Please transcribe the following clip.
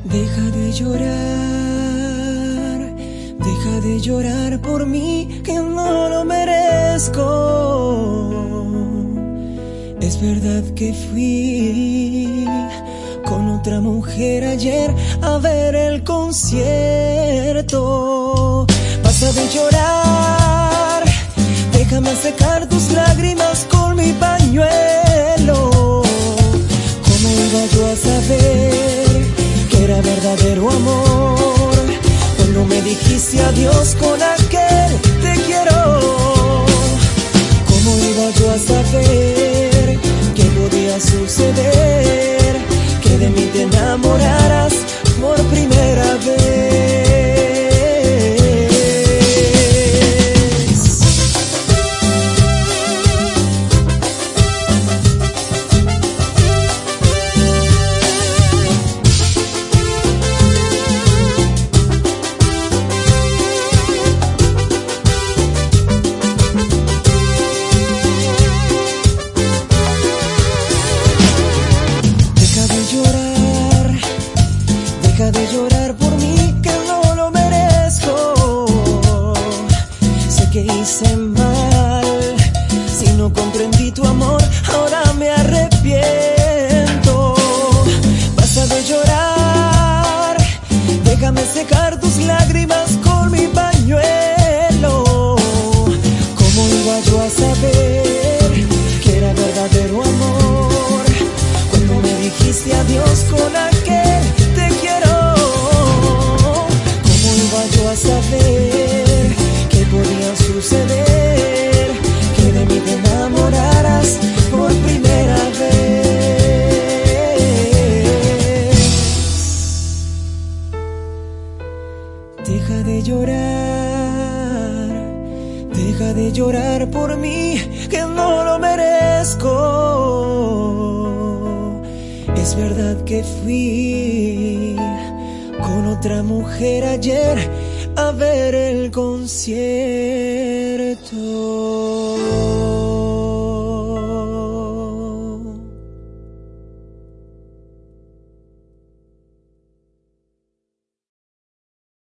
Deja de llorar por mí, que no lo merezco. Es verdad que fui con otra mujer ayer a ver el concierto. Basta de llorar, déjame secar tus lágrimas con mi pañuelo. ¿Cómo iba yo a saber que era verdadero amor cuando me dijiste adiós con aquel te quiero? ¿Cómo iba yo a saber que podía suceder que de mí te enamoraras por primera vez? Deja de llorar por mí, que no lo merezco. Sé que hice mal, si no comprendí tu amor, ahora me arrepiento. Basta de llorar, déjame secar tus lágrimas con mi pañuelo. ¿Cómo iba yo a saber que era verdadero amor cuando me dijiste adiós con aquel te quiero? ¿Cómo iba yo a saber que podía suceder que de mí te enamoraras por primera vez? Deja de llorar por mí, que no lo merezco. Es verdad que fui con otra mujer ayer a ver el concierto.